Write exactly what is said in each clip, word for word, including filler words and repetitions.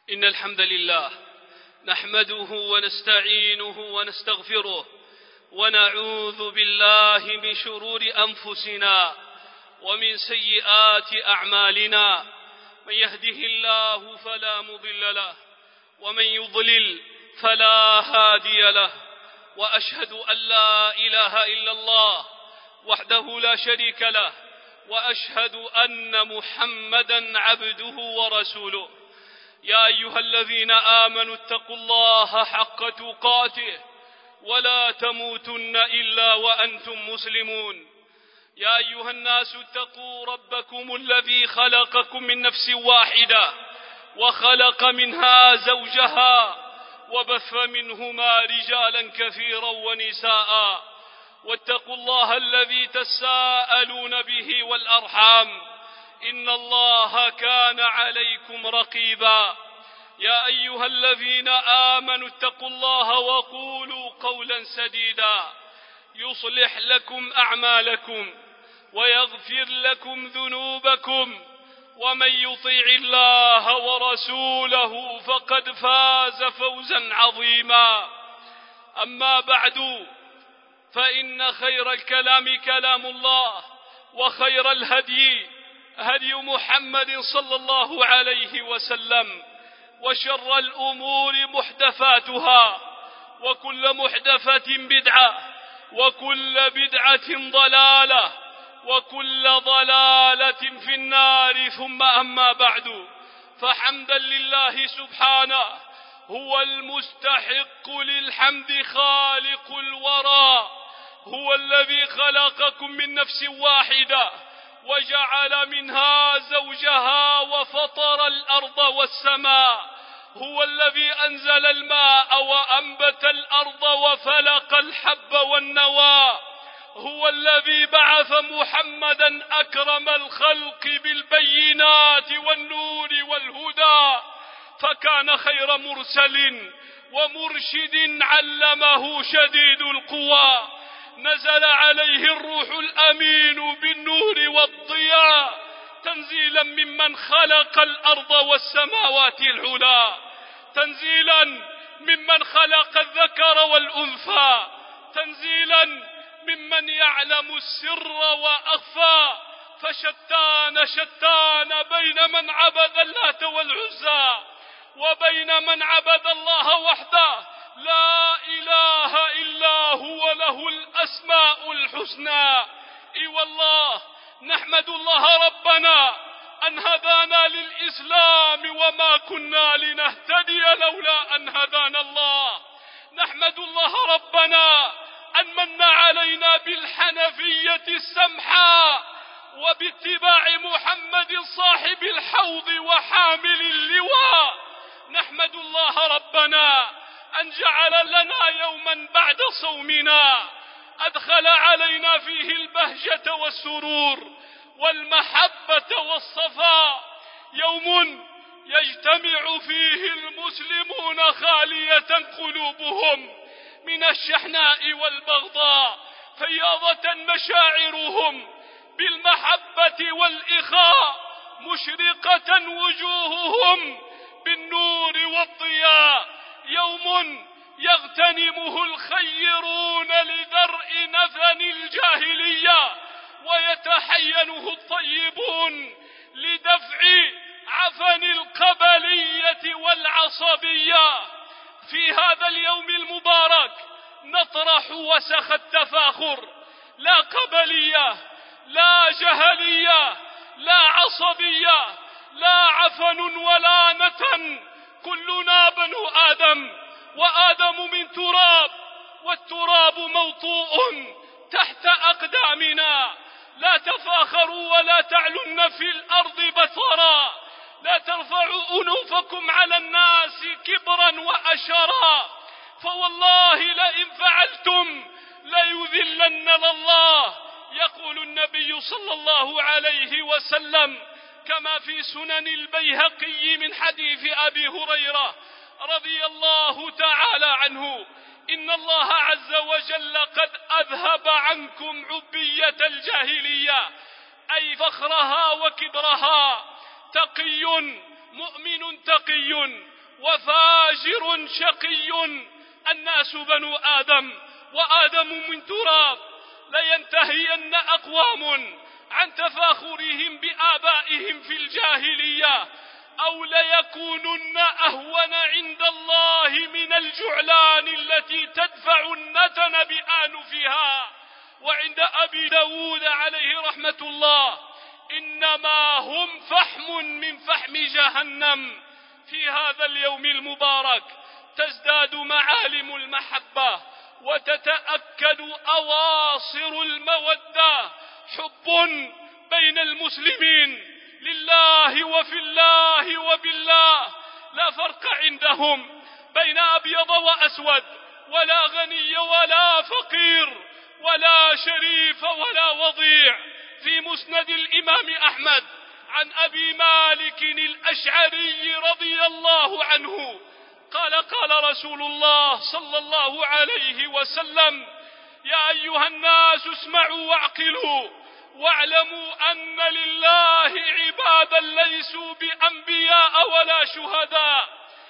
إن الحمد لله نحمده ونستعينه ونستغفره ونعوذ بالله من شرور أنفسنا ومن سيئات أعمالنا. من يهده الله فلا مضل له ومن يضلل فلا هادي له، وأشهد أن لا إله إلا الله وحده لا شريك له، وأشهد أن محمدا عبده ورسوله. يا أيها الذين آمنوا اتقوا الله حق تقاته ولا تموتن إلا وأنتم مسلمون. يا أيها الناس اتقوا ربكم الذي خلقكم من نفس واحدة وخلق منها زوجها وبث منهما رجالا كثيرا ونساء، واتقوا الله الذي تساءلون به والأرحام إن الله كان عليكم رقيبا. يا أيها الذين آمنوا اتقوا الله وقولوا قولا سديدا يصلح لكم أعمالكم ويغفر لكم ذنوبكم، ومن يطع الله ورسوله فقد فاز فوزا عظيما. أما بعد، فإن خير الكلام كلام الله، وخير الهدي هدي محمد صلى الله عليه وسلم، وشر الأمور محدثاتها، وكل محدثة بدعة، وكل بدعة ضلالة، وكل ضلالة في النار. ثم أما بعد، فحمدا لله سبحانه، هو المستحق للحمد خالق الورى، هو الذي خلقكم من نفس واحدة وجعل منها زوجها وفطر الأرض والسماء، هو الذي أنزل الماء وأنبت الأرض وفلق الحب والنوى، هو الذي بعث محمدا أكرم الخلق بالبينات والنور والهدى، فكان خير مرسل ومرشد علمه شديد القوى، نزل عليه الروح الأمين بالنور والضياء تنزيلا ممن خلق الأرض والسماوات العلا، تنزيلا ممن خلق الذكر والأنثى، تنزيلا ممن يعلم السر وأخفى، فشتان شتان بين من عبد اللات والعزى وبين من عبد الله وحده لا إله إلا هو، له الأسماء الحسنى. إي والله نحمد الله ربنا أن هدانا للإسلام، وما كنا لنهتدي لولا أن هدانا الله. نحمد الله ربنا أن من علينا بالحنفية السمحاء وباتباع محمد صاحب الحوض وحامل اللواء. نحمد الله ربنا أن جعل لنا يوما بعد صومنا أدخل علينا فيه البهجة والسرور والمحبة والصفاء، يوم يجتمع فيه المسلمون خالية قلوبهم من الشحناء والبغضاء، فياضة مشاعرهم بالمحبة والإخاء، مشرقة وجوههم بالنور والضياء، يوم يغتنمه الخيرون لدرء نفن الجاهلية، ويتحينه الطيبون لدفع عفن القبلية والعصبية. في هذا اليوم المبارك نطرح وسخ التفاخر، لا قبلية، لا جهلية، لا عصبية، لا عفن ولا نتن، كلنا بنو آدم، وآدم من تراب، والتراب موطوء تحت أقدامنا. لا تفاخروا ولا تعلن في الأرض بطرا، لا ترفعوا أنوفكم على الناس كبرا وأشرا، فوالله لئن فعلتم ليذلن الله. يقول النبي صلى الله عليه وسلم كما في سنن البيهقي من حديث أبي هريرة رضي الله تعالى عنه: إن الله عز وجل قد أذهب عنكم عبية الجاهلية، أي فخرها وكبرها. تقي مؤمن تقي وفاجر شقي، الناس بنو آدم وآدم من تراب. لينتهين أقوام عن تفاخرهم بآبائهم في الجاهلية، أو ليكونن أهون عند الله من الجعلان التي تدفع النتن بآنفها. وعند أبي داود عليه رحمة الله: إنما هم فحم من فحم جهنم. في هذا اليوم المبارك تزداد معالم المحبة وتتأكد أواصر المودة، حب بين المسلمين لله وفي الله وبالله، لا فرق عندهم بين أبيض وأسود، ولا غني ولا فقير، ولا شريف ولا وضيع. في مسند الإمام أحمد عن أبي مالك الأشعري رضي الله عنه قال: قال رسول الله صلى الله عليه وسلم: يا أيها الناس اسمعوا واعقلوا، واعلموا أن لله عبادا ليسوا بأنبياء ولا شهداء،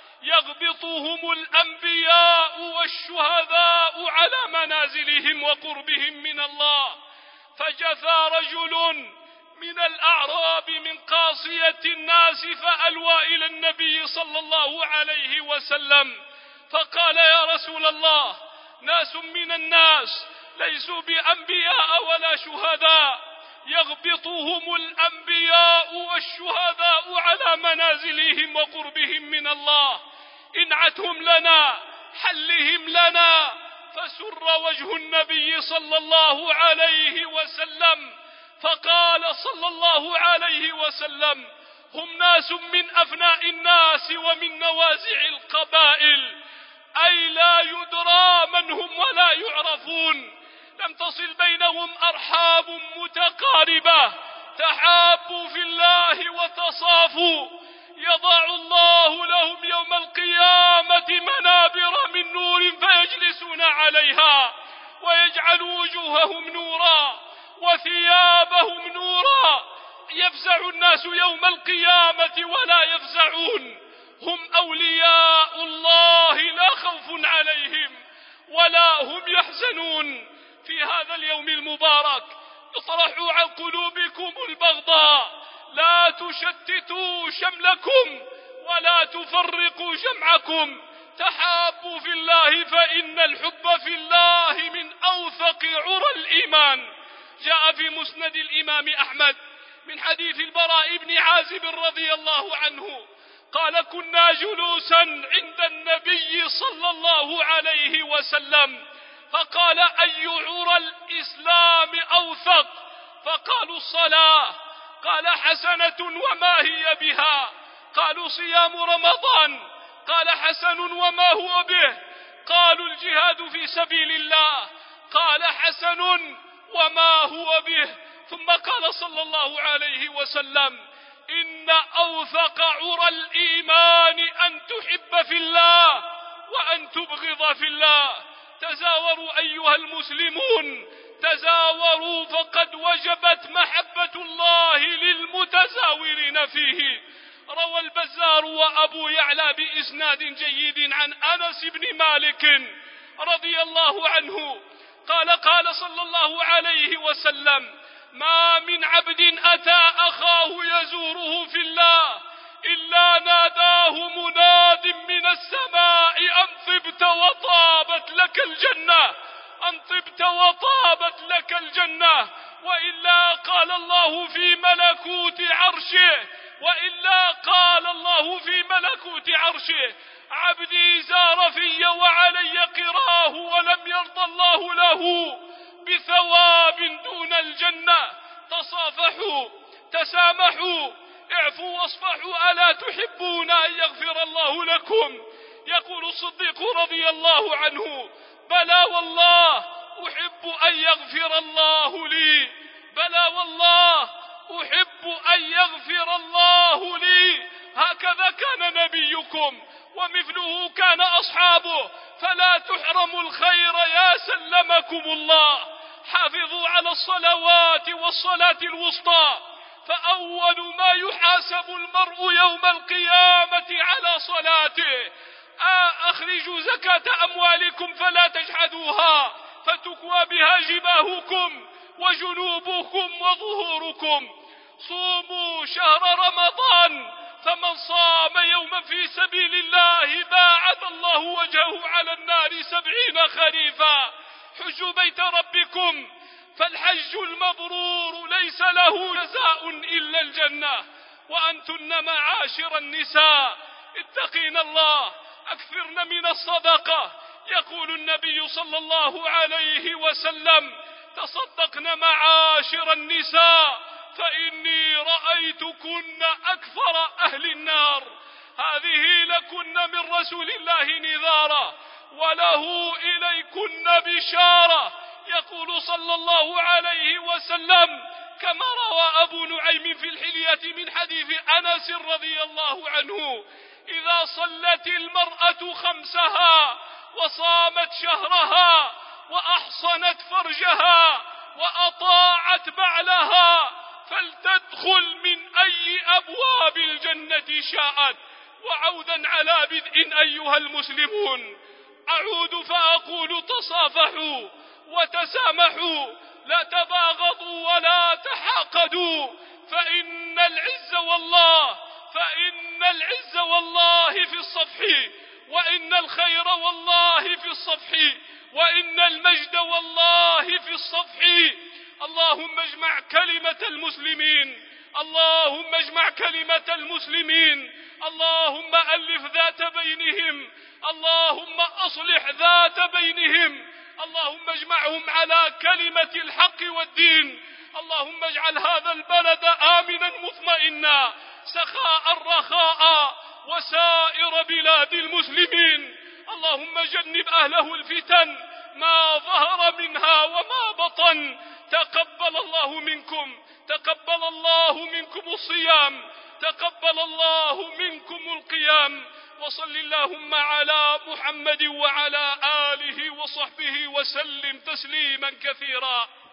يغبطهم الأنبياء والشهداء على منازلهم وقربهم من الله. فجثى رجل من الأعراب من قاصية الناس فألوى إلى النبي صلى الله عليه وسلم فقال: يا رسول الله، ناس من الناس ليسوا بأنبياء ولا شهداء، يغبطهم الأنبياء والشهداء على منازلهم وقربهم من الله، إنعتهم لنا، حلهم لنا. فسر وجه النبي صلى الله عليه وسلم فقال صلى الله عليه وسلم: هم ناس من أفناء الناس ومن نوازع القبائل، أي لا يدرى من هم ولا يعرفون، لم تصل بينهم أرحام متقاربة، تحابوا في الله وتصافوا. يضع الله لهم يوم القيامة منابر من نور فيجلسون عليها، ويجعل وجوههم نورا وثيابهم نورا، يفزع الناس يوم القيامة ولا يفزعون. هم أولياء الله لا خوف عليهم ولا هم يحزنون. في هذا اليوم المبارك اطرحوا عن قلوبكم البغضاء، لا تشتتوا شملكم ولا تفرقوا جمعكم، تحابوا في الله، فإن الحب في الله من أوثق عرى الإيمان. جاء في مسند الإمام أحمد من حديث البراء بن عازب رضي الله عنه قال: كنا جلوسا عند النبي صلى الله عليه وسلم فقال: أي عرى الإسلام أوثق؟ فقالوا: الصلاة. قال: حسنة، وما هي بها؟ قالوا: صيام رمضان. قال: حسن، وما هو به؟ قالوا: الجهاد في سبيل الله. قال: حسن، وما هو به؟ ثم قال صلى الله عليه وسلم: إن أوثق عرى الإيمان أن تحب في الله وأن تبغض في الله. تزاوروا أيها المسلمون، تزاوروا، فقد وجبت محبة الله للمتزاورين فيه. روى البزار وأبو يعلى بإسناد جيد عن أنس بن مالك رضي الله عنه قال: قال صلى الله عليه وسلم: ما من عبد أتى أخاه يزوره في الله إلا ناداه مناد من السماء: أن طبت وطابت لك الجنة، أن طبت وطابت لك الجنة. وإلا قال الله في ملكوت عرشه وإلا قال الله في ملكوت عرشه: عبدي زار في وعلي قراه ولم يرضى الله له بثواب دون الجنة. تصافحوا، تسامحوا، اعفوا واصفحوا، ألا تحبون أن يغفر الله لكم؟ يقول الصديق رضي الله عنه: بلى والله أحب أن يغفر الله لي، بلى والله أحب أن يغفر الله لي. هكذا كان نبيكم ومثله كان أصحابه، فلا تحرموا الخير يا سلمكم الله. حافظوا على الصلوات والصلاة الوسطى، فأول ما يحاسب المرء يوم القيامة على صلاته. أخرجوا زكاة أموالكم فلا تجحدوها فتكوى بها جباهكم وجنوبكم وظهوركم. صوموا شهر رمضان، فمن صام يوما في سبيل الله باعد الله وجهه على النار سبعين خريفا. حجوا بيت ربكم، فالحج المبرور ليس له جزاء إلا الجنة. وأنتن معاشر النساء اتقين الله، أكثرن من الصدقة. يقول النبي صلى الله عليه وسلم: تصدقن معاشر النساء فإني رأيتكن أكثر أهل النار. هذه لكن من رسول الله نذارة وله إليكن بشارة. يقول صلى الله عليه وسلم كما روى أبو نعيم في الحلية من حديث أنس رضي الله عنه: إذا صلت المرأة خمسها وصامت شهرها وأحصنت فرجها وأطاعت بعلها فلتدخل من أي أبواب الجنة شاءت. وعودا على بدء أيها المسلمون، أعود فأقول: تصافحوا وتسامحوا، لا تباغضوا ولا تحاقدوا، فإن العز والله فإن العز والله في الصفح، وإن الخير والله في الصفح، وإن المجد والله في الصفح. اللهم اجمع كلمة المسلمين، اللهم اجمع كلمة المسلمين، اللهم ألف ذات بينهم، اللهم أصلح ذات بينهم، اللهم اجمعهم على كلمة الحق والدين. اللهم اجعل هذا البلد آمنا مطمئنا سخاء رخاء وسائر بلاد المسلمين. اللهم جنب أهله الفتن ما ظهر منها وما بطن. تقبل الله منكم تقبل الله منكم الصيام، تقبل الله منكم القيام. وصل اللهم على محمد وعلى آله وصحبه وسلم تسليما كثيرا.